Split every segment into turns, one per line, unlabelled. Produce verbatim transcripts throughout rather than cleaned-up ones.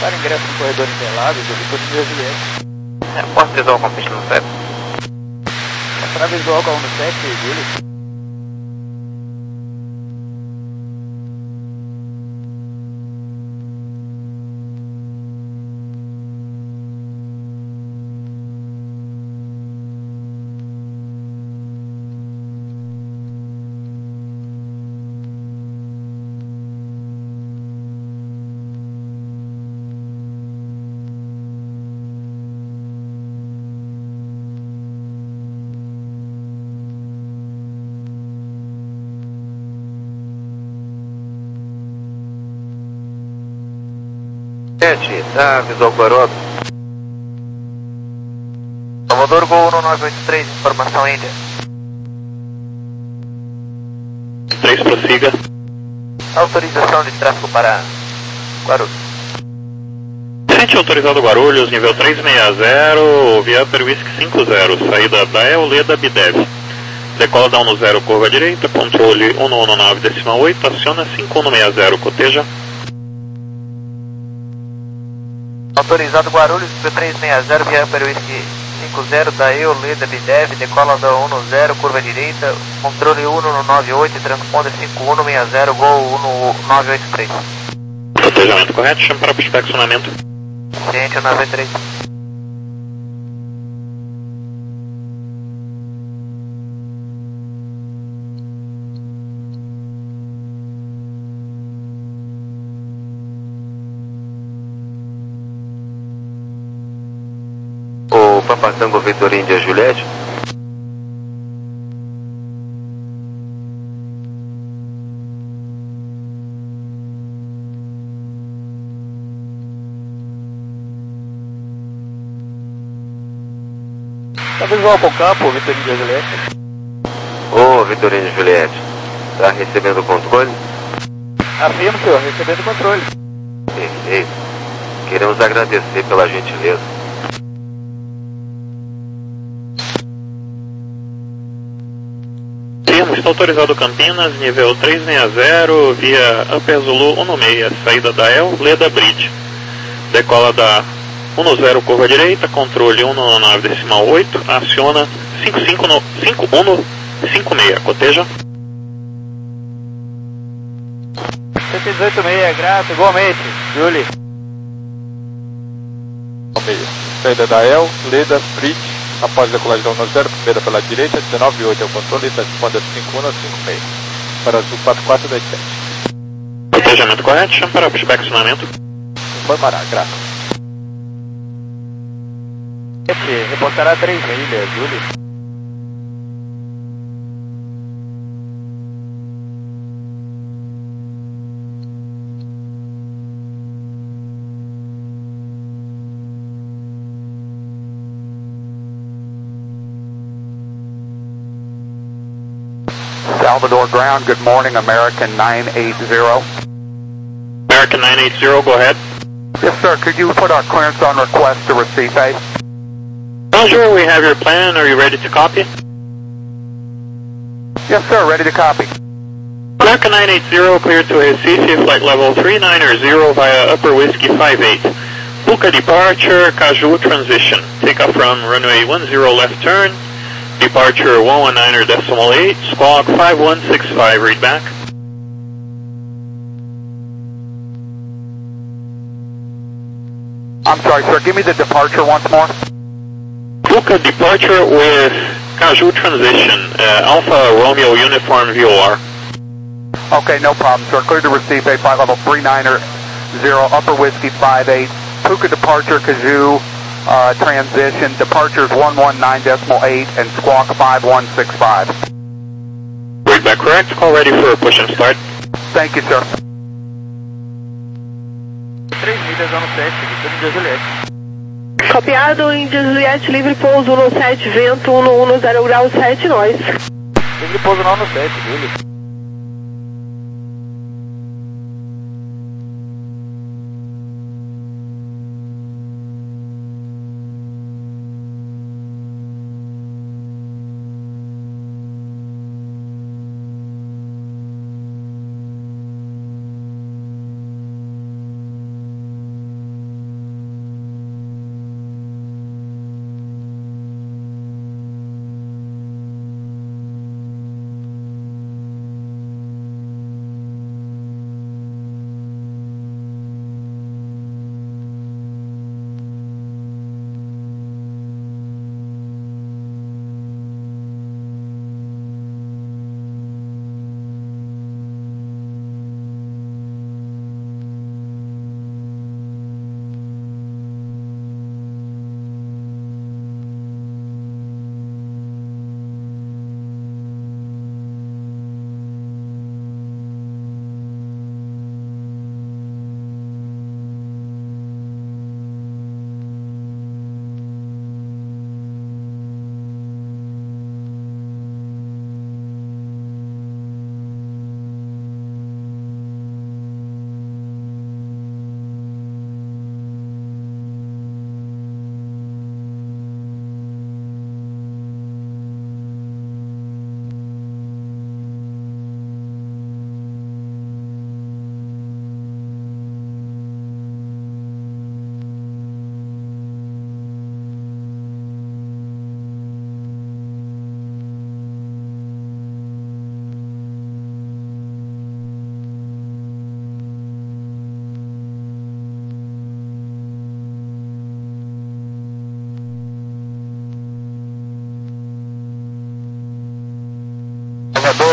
Para ingresso no corredor Interlagos, eu vou de Juliette.
É, porta visual com pista no sete.
Para visual com um no sete, Júlio.
sete, tá, visual Guaroba. Salvador, Gol um nove oito três, informação Índia.
três, prossiga.
Autorização de tráfego para Guarulhos.
Frente autorizado Guarulhos, nível trezentos e sessenta, via Upper Whisky cinquenta, saída da E O Leda Bidev. Decola da um zero, curva direita, controle um um nove decimal oito, aciona cinco um sessenta, coteja.
Autorizado Guarulhos, trezentos e sessenta, via Upper Whisky cinquenta, da E O Leda Bidev, decola da um zero, curva direita, controle um um nove oito, transponder cinco um sessenta, Gol um nove oito três.
Cotejamento correto, chama para inspecionamento.
Ciente um nove oito três.
O Papa Tango Vitor Índia Juliette.
Tá visual com o campo, Vitor Índia Juliette.
Ô, Vitorino Juliette, tá recebendo o controle?
Afirmo, senhor, recebendo o controle.
Perfeito. Queremos agradecer pela gentileza.
Firmo, está autorizado Campinas, nível trezentos e sessenta, via Upper Zulu um seis, saída da E L, Leda Bridge. Decola da um zero, curva direita, controle um nove decimal oito, aciona cinco cinco um cinco seis, coteja.
cento e dezoito seis, grato, igualmente, Julie.
Saída da E L, Leda Bridge, após a decolagem da um zero, primeira pela direita, dezenove oito é o controle, transponder cinco um cinco seis, para azul quatro quatro dois sete.
Cotejamento correto, chama para inspecionamento.
Informará, grato.
Reportará três milhas, Julie.
Salvador ground, good morning, American nine eighty.
American nine eighty, go ahead.
Yes, sir. Could you put our clearance on request to Recife?
Roger, we have your plan. Are you ready to copy?
Yes, sir. Ready to copy.
American nine eighty, clear to Recife, flight level three nine zero via Upper Whiskey five eight. Puka departure, Caju transition. Take off from runway one zero left turn. Departure one one nine decimal eight, squawk five one six five, read back.
I'm sorry, sir. Give me the departure once more.
Puka departure with Caju transition, uh, Alpha Romeo Uniform V O R.
Okay, no problem, sir. Clear to receive a flight level three nine zero, Upper Whiskey five eight. Puka departure, Caju uh, transition. Departures one one nine decimal eight and squawk five one six five.
Read back correct. Call ready for push and start.
Thank you, sir.
três milhas no sete, Vitor Índia Juliette.
Copiado, Índia Juliette, livre pouso no sete, vento um um zero grau sete, nós.
Livre pouso não no sete, Julie.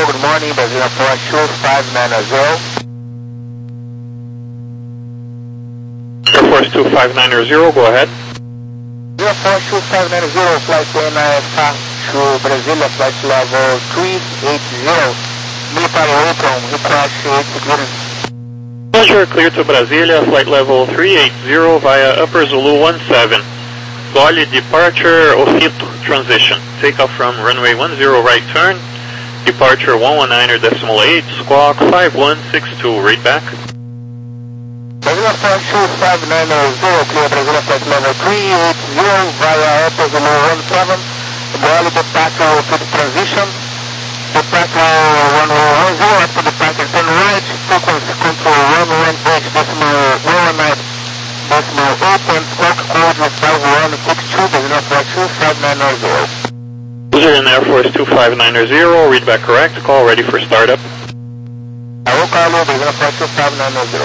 good morning, Brazilian four two five nine zero.
Air Force two five nine zero, go ahead.
Air Force two five nine zero, flight one five to Brasilia, flight level three eight zero. Military apron, request eight clearance.
Roger, clear to Brasilia, flight level three eight zero via Upper Zulu one seven. Gole departure, Ofito, transition. Takeoff from runway one zero right turn. Departure one one nine decimal eight, squawk five one six two, read back.
Brasilia four two five nine zero, clear Brasilia flight level three eight zero via Upper Zulu one seven. Gole departure, Ofito transition. Departure one one zero, after departure turn right, frequency control one one eight decimal one one nine decimal eight and squawk code five one six two, Brasilia four two five nine zero.
Brazilian Air Force two five nine zero, read back correct, call ready for startup.
I will call you, Brasilia four two five nine zero.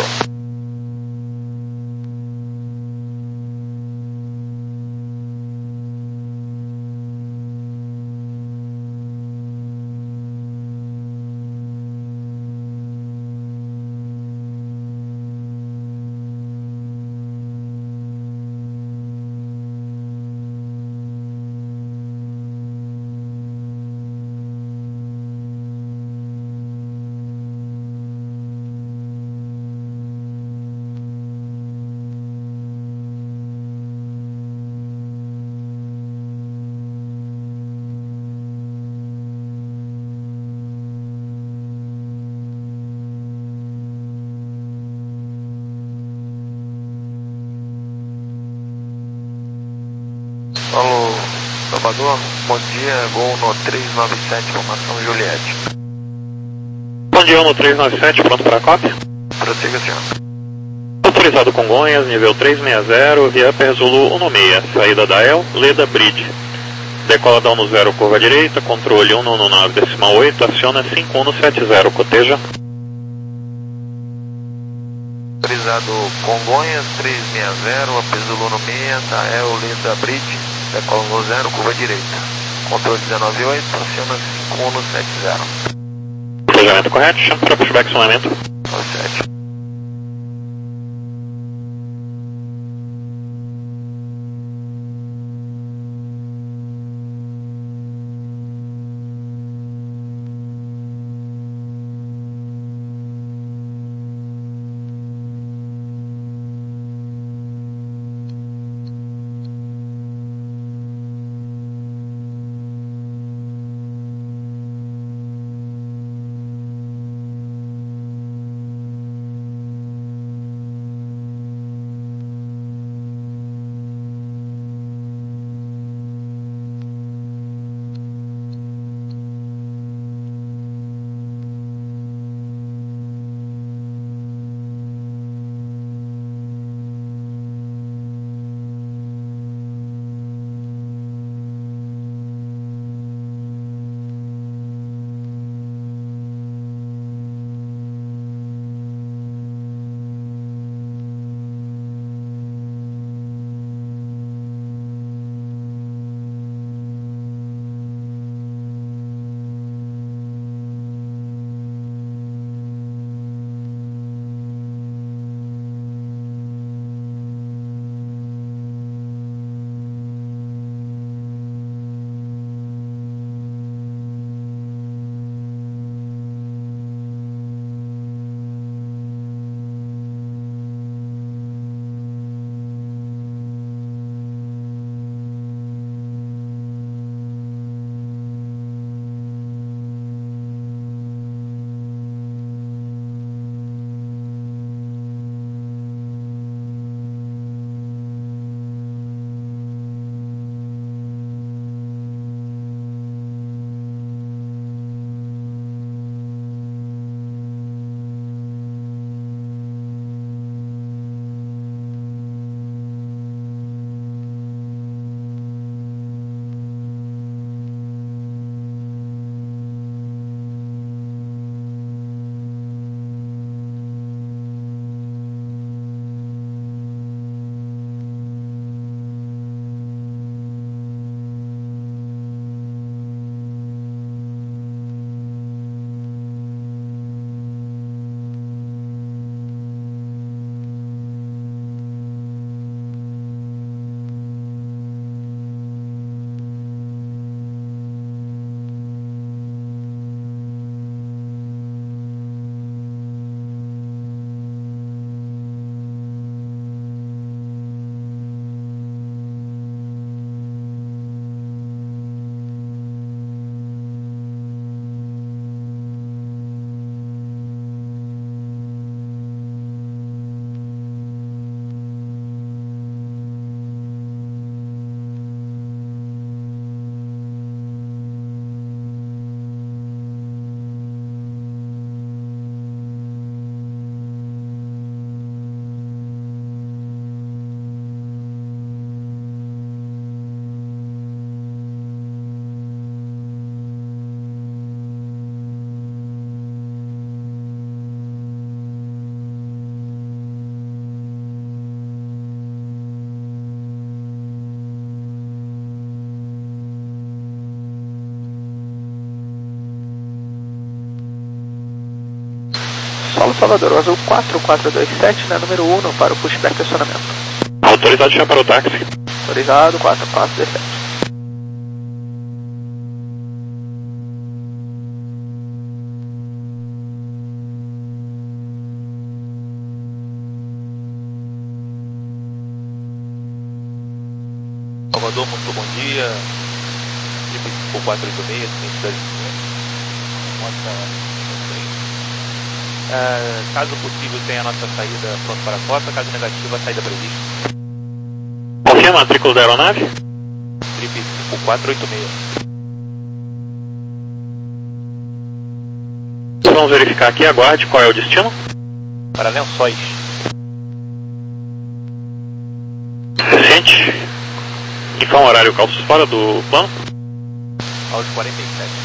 Alô, Salvador, bom dia, Gol no três nove sete, formação Juliette.
Bom dia, no três nove sete, pronto para a cópia?
Prossiga, senhor.
Autorizado Congonhas, nível três seis zero, via Upper Zulu um seis, saída da El, Leda Bridge. Decola da um zero, curva direita, controle um nove decimal oito, aciona cinco um sete zero, coteja.
Autorizado Congonhas, três seis zero, Upper Zulu um seis, da El, Leda Bridge. Decola um zero, curva direita. Controle dezenove oito, aciona cinco um sete zero.
Planejamento correto, chama para pushback sonamento.
sete.
Solo Salvador, o azul quatro quatro dois sete, né, número um para o pushback estacionamento.
Autorizado já para o táxi.
Autorizado, quatro quatro dois sete.
Salvador, muito bom dia. Trip cinco quatro oito seis, identidade uh, caso possível, tenha a nossa saída pronta para a rota. Caso negativo, a saída prevista.
Qual é a matrícula da aeronave?
Trip cinco quatro oito seis.
Vamos verificar aqui, aguarde. Qual é o destino?
Para Lençóis.
Gente, informa o horário calços fora do plano.
Aos quarenta e sete.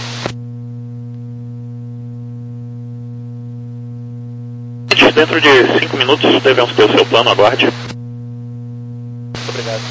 Dentro de cinco minutos devemos ter o seu plano, aguarde.
Muito obrigado.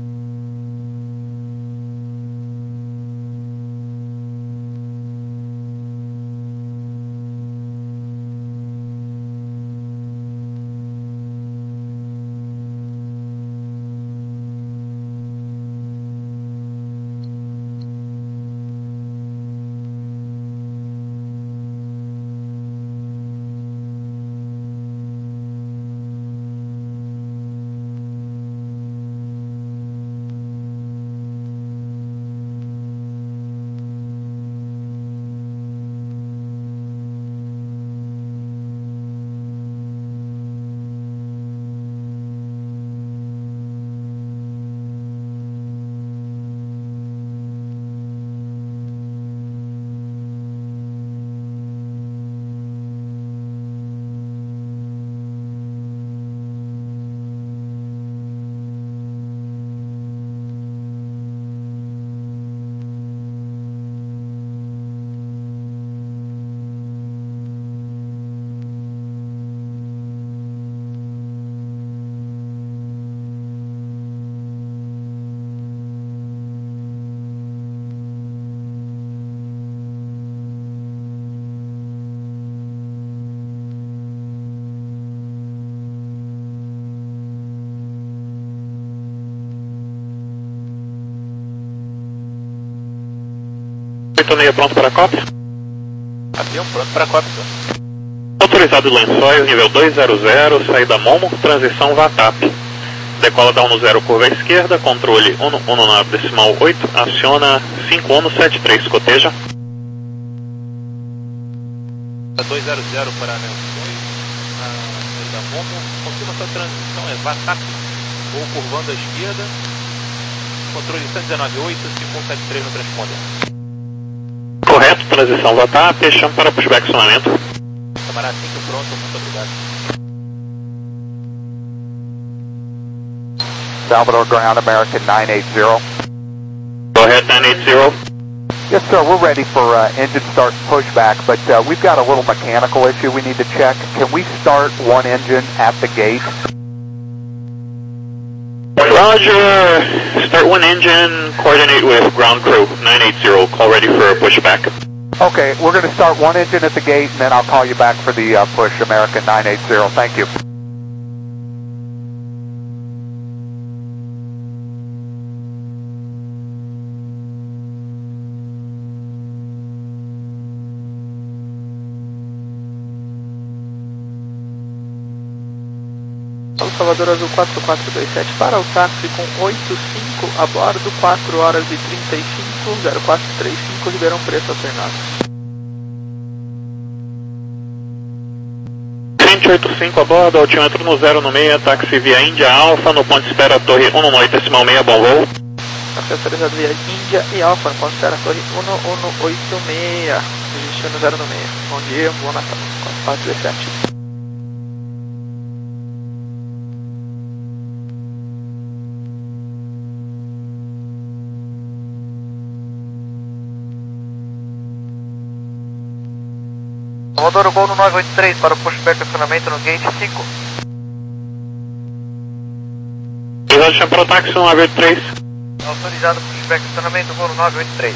oito seis pronto para a cópia?
Avião pronto para a cópia.
Autorizado Lençóis, nível dois zero zero, saída Momo, transição VATAP. Decola da um zero, curva à esquerda, controle um nove decimal oito, aciona cinco um sete três, coteja.
dois zero zero para Lençóis, a saída Momo, confirma sua transição, é VATAP, ou curvando à esquerda, controle cento e dezenove oito, cinco um sete três no transponder.
Correto, transição VATAP, chama para pushback estacionamento.
Camarada cinco pronto, muito obrigado.
Salvador Ground, American nine eight zero.
Go ahead, nine eight zero.
Yes, sir, we're ready for uh, engine start and pushback, but uh, we've got a little mechanical issue we need to check. Can we start one engine at the gate?
Roger, start one engine, coordinate with ground crew, nine eight zero, call ready for pushback.
Okay, we're going to start one engine at the gate, and then I'll call you back for the uh, push, American nine eight zero. Thank you.
Salvador Azul quatro quatro dois sete para o táxi com oito cinco a bordo, quatro horas e trinta e cinco, zero quatro três cinco, Ribeirão Preto alternado.
cento e oitenta e cinco a bordo, altímetro no zero no meia, táxi via Índia Alfa, no ponto de espera Torre um oito decimal seis, bom voo.
Táxi autorizado via Índia e Alfa, no ponto de espera Torre um oito seis, destino zero no meia. Bom dia, bom Natal, quatro quatro dois sete.
Salvador, Gol no nove oito três para o pushback acionamento no gate cinco.
Autorizado chama para o táxi nove oito três.
Autorizado pushback acionamento, Gol no nove oito três.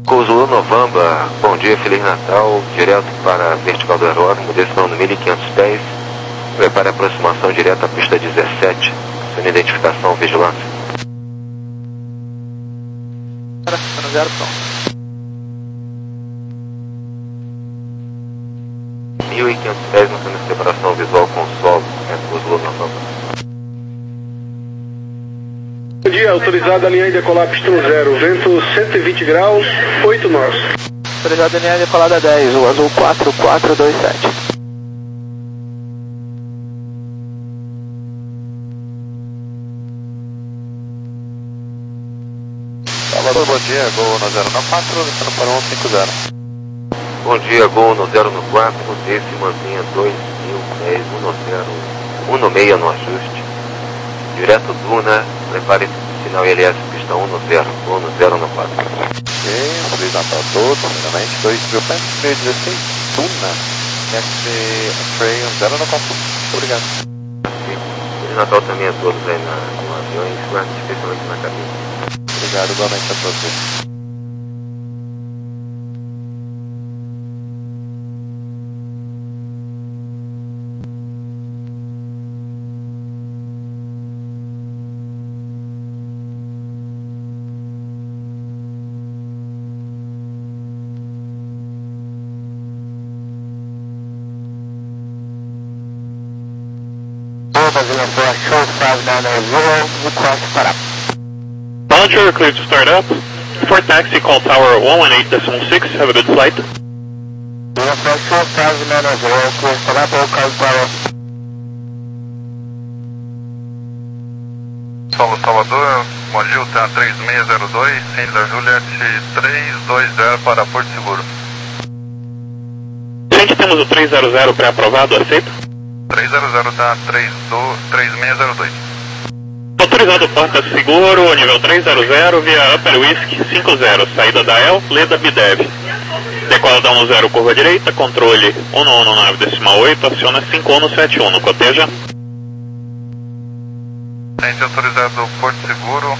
Zulu Novamba, bom dia, Feliz Natal, direto para a vertical do aeródromo, descendo mil e quinhentos pés, prepare a aproximação direta à pista dezessete, sendo identificação, vigilância.
No zero, pronto.
mil e quinhentos pés, não temos separação visual com o solo, é o Zulu Novamba.
Bom dia, autorizado a linha de decolar pista zero, vento cento e vinte graus, oito nós.
Autorizado a linha de decolada dez, o azul quatro quatro dois sete.
Salvador, bom dia, Gol no zero no quatro, descendo para um cinco zero.
Bom dia, Gol no zero no quatro, desce e mantenha dois mil dez, um no zero, um no meio no ajuste. Direto Duna, prepare sinal I L S, pista um no zero, um no zero no quatro.
Ok, Feliz Natal a todos, primeiramente, dois mil pés, meio dezesseis, Duna, X Trail zero no quatro. Muito obrigado.
Feliz Natal também a todos aí na, no avião, e especialmente na cabine.
Obrigado, igualmente a todos.
Launcher, cleared to start up. For taxi, call tower one one eight point six. Have a good flight.
Solo Salvador, bom dia, T A três seis zero dois, India Juliet três dois zero para Porto Seguro.
Gente, temos o três zero zero pré-aprovado, aceita?
três zero zero T A três seis zero dois.
Autorizado porta seguro, nível três zero zero, via Upper Whiskey cinco zero, saída da E L, Leda Bidev. Decola da um zero, curva direita, controle um um nove decimal oito, aciona cinco um sete um, coteja.
Gente, autorizado Porto Seguro,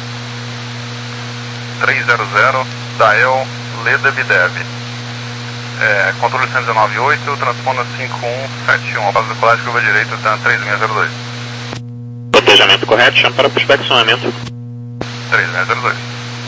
três zero zero, da E L, Leda Bidev. É, controle cento e dezenove ponto oito, transponda cinco um sete um, base decolagem, curva direita, T A três seis zero dois.
Cotejamento correto, chama para prospeccionamento.
três seis zero dois.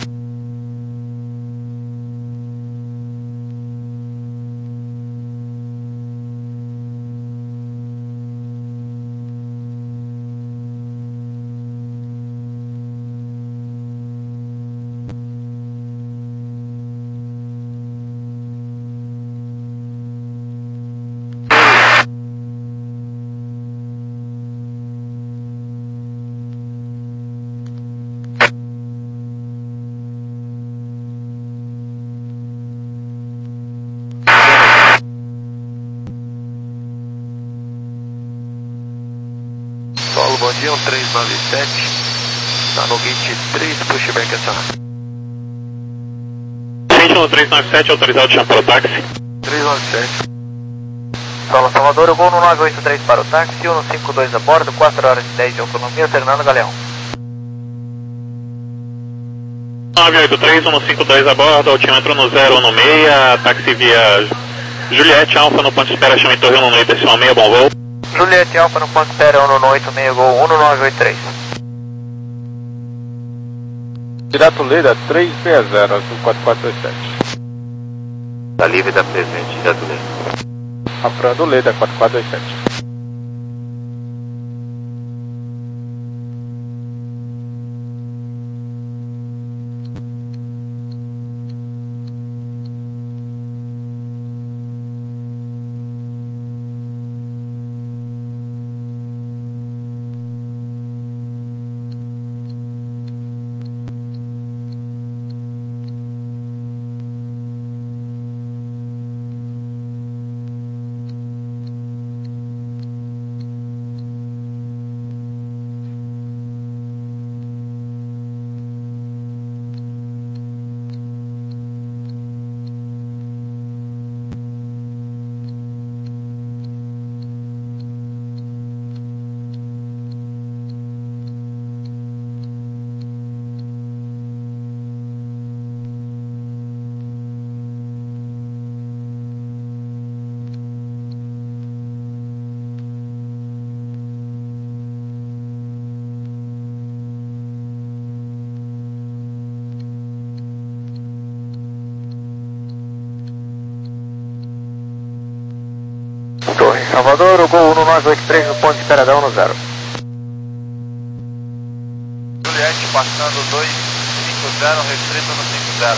Solo, bom dia, um três nove sete, está no gate três, pushback acionado.
Gente no três nove sete, autorizado, chama para o táxi.
três nove sete.
Solo Salvador, o Gol no nove oito três para o táxi, um cinco dois a bordo, quatro horas e dez de autonomia, Fernando Galeão.
nove oito três, um cinco dois a bordo, altímetro no zero um no meia, táxi via Juliette Alfa no ponto de espera, chama em Torre um no decimal meia, bom voo.
Juliette Alfa no ponto de espera, um no oito seis, Gol um nove oito três.
Direto Leda três seis zero, azul quatro quatro dois sete.
Está livre da presente, direto Leda.
Afrando Leda quatro quatro dois sete.
Salvador, o Gol um nove oito três no ponto de espera da um zero.
Juliette passando dois cinco zero, restrito no cinco zero.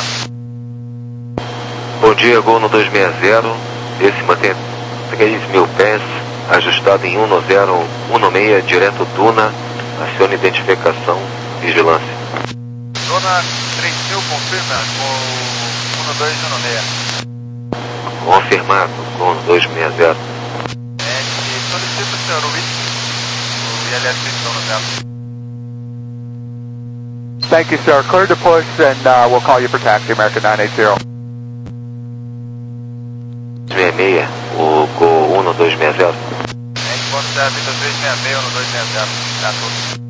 Bom dia, Gol no dois seis zero, esse mantém três mil pés, ajustado em um zero um seis, direto Duna, aciona identificação, vigilância.
Duna três mil, confirma com um dois um seis.
Confirmado, Gol no dois seis zero.
É, solicito o senhor Whisky, o I L S um zero.
Thank you, sir. Clear to push, and uh, we'll call you for taxi, American nine eight zero.
seis seis, o Gol um no dois seis zero.
Gente, ponto zero, Vitor três seis seis no dois seis zero. Tá tudo.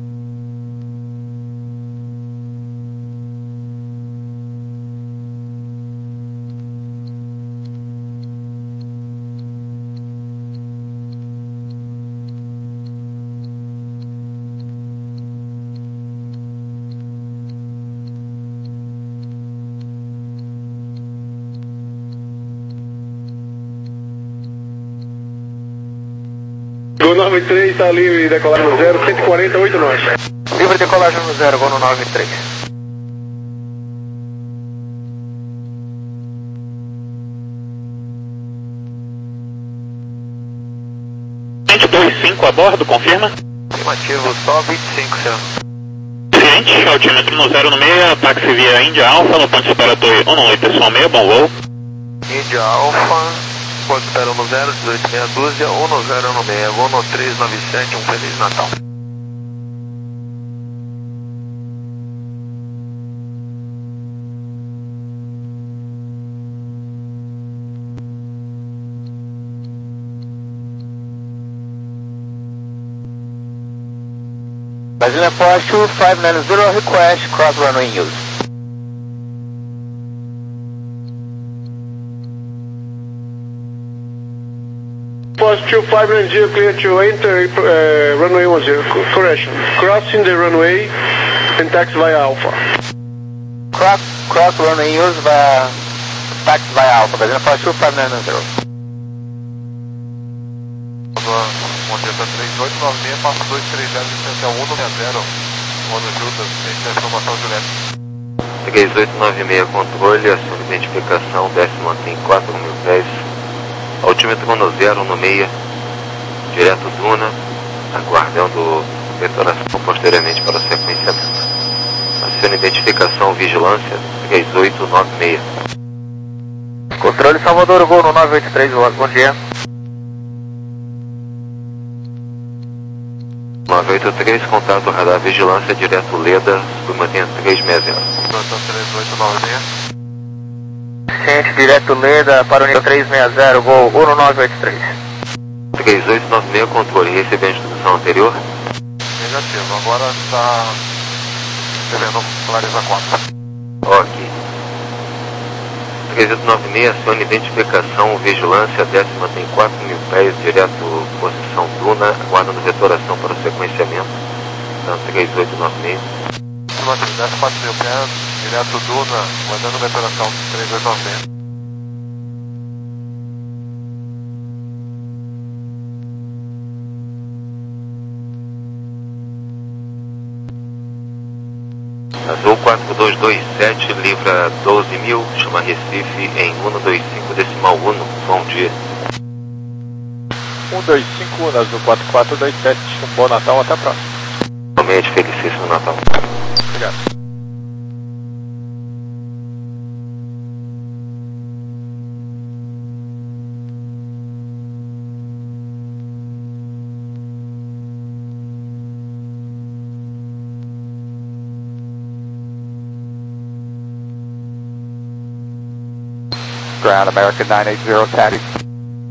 Gol nove três está livre, decolagem no zero, cento e quarenta, oito nós.
Livre decolagem no zero, Gol no nove três.
Ciente dois cinco a bordo, confirma?
Afirmativo, só vinte e cinco, senhor.
Ciente, altímetro no zero no seis, táxi via Índia Alfa, no ponto de espera dois um oito seis, bom voo.
Índia Alfa, ponto de espera no zero, dezoito meia dúzia, um zero um seis, Gol no três nove sete, um Feliz Natal. Brasília Force two five nine zero, request cross runway use.
Force two five nine zero, clear to enter uh, runway one zero. Correction. Crossing the runway and taxi via Alpha.
Cross, cross runway use via taxi via Alpha. Brasília Force two five nine zero.
Monteta três oito nove seis, passa dois três zero, distância um seis zero. Mono Judas, tem a informação Juliette.
três oito nove seis, controle, aciona identificação, desce mantém quatro mil pés. Altímetro no zero no seis, direto Duna, aguardando detonação posteriormente para o sequenciamento. Aciona identificação, vigilância, três oito nove seis.
Controle Salvador, Gol no nove oito três, bom dia.
nove oito três, contato radar vigilância, direto Leda, submantém três seis zero.
três oito nove seis.
Ciente, direto Leda, para o nível três seis zero, Gol um nove oito três.
três oito nove seis, controle, recebeu a instrução anterior?
Negativo, agora está recebendo Clarisa quatro.
Ok. três oito nove seis, aciona identificação, vigilância, desce mantém quatro mil pés, direto posição Duna, aguardando vetoração para o sequenciamento. Então, três oito nove seis.
Desce quatro mil pés, direto Duna, aguardando vetoração três oito nove seis.
Azul quatro dois dois sete, livra doze mil, chama Recife em um dois cinco decimal um, bom dia.
um dois cinco, Azul quatro quatro dois sete, um bom Natal, até a próxima.
Realmente, felicíssimo Natal.
Obrigado.
Ground American nine eight zero, taxi.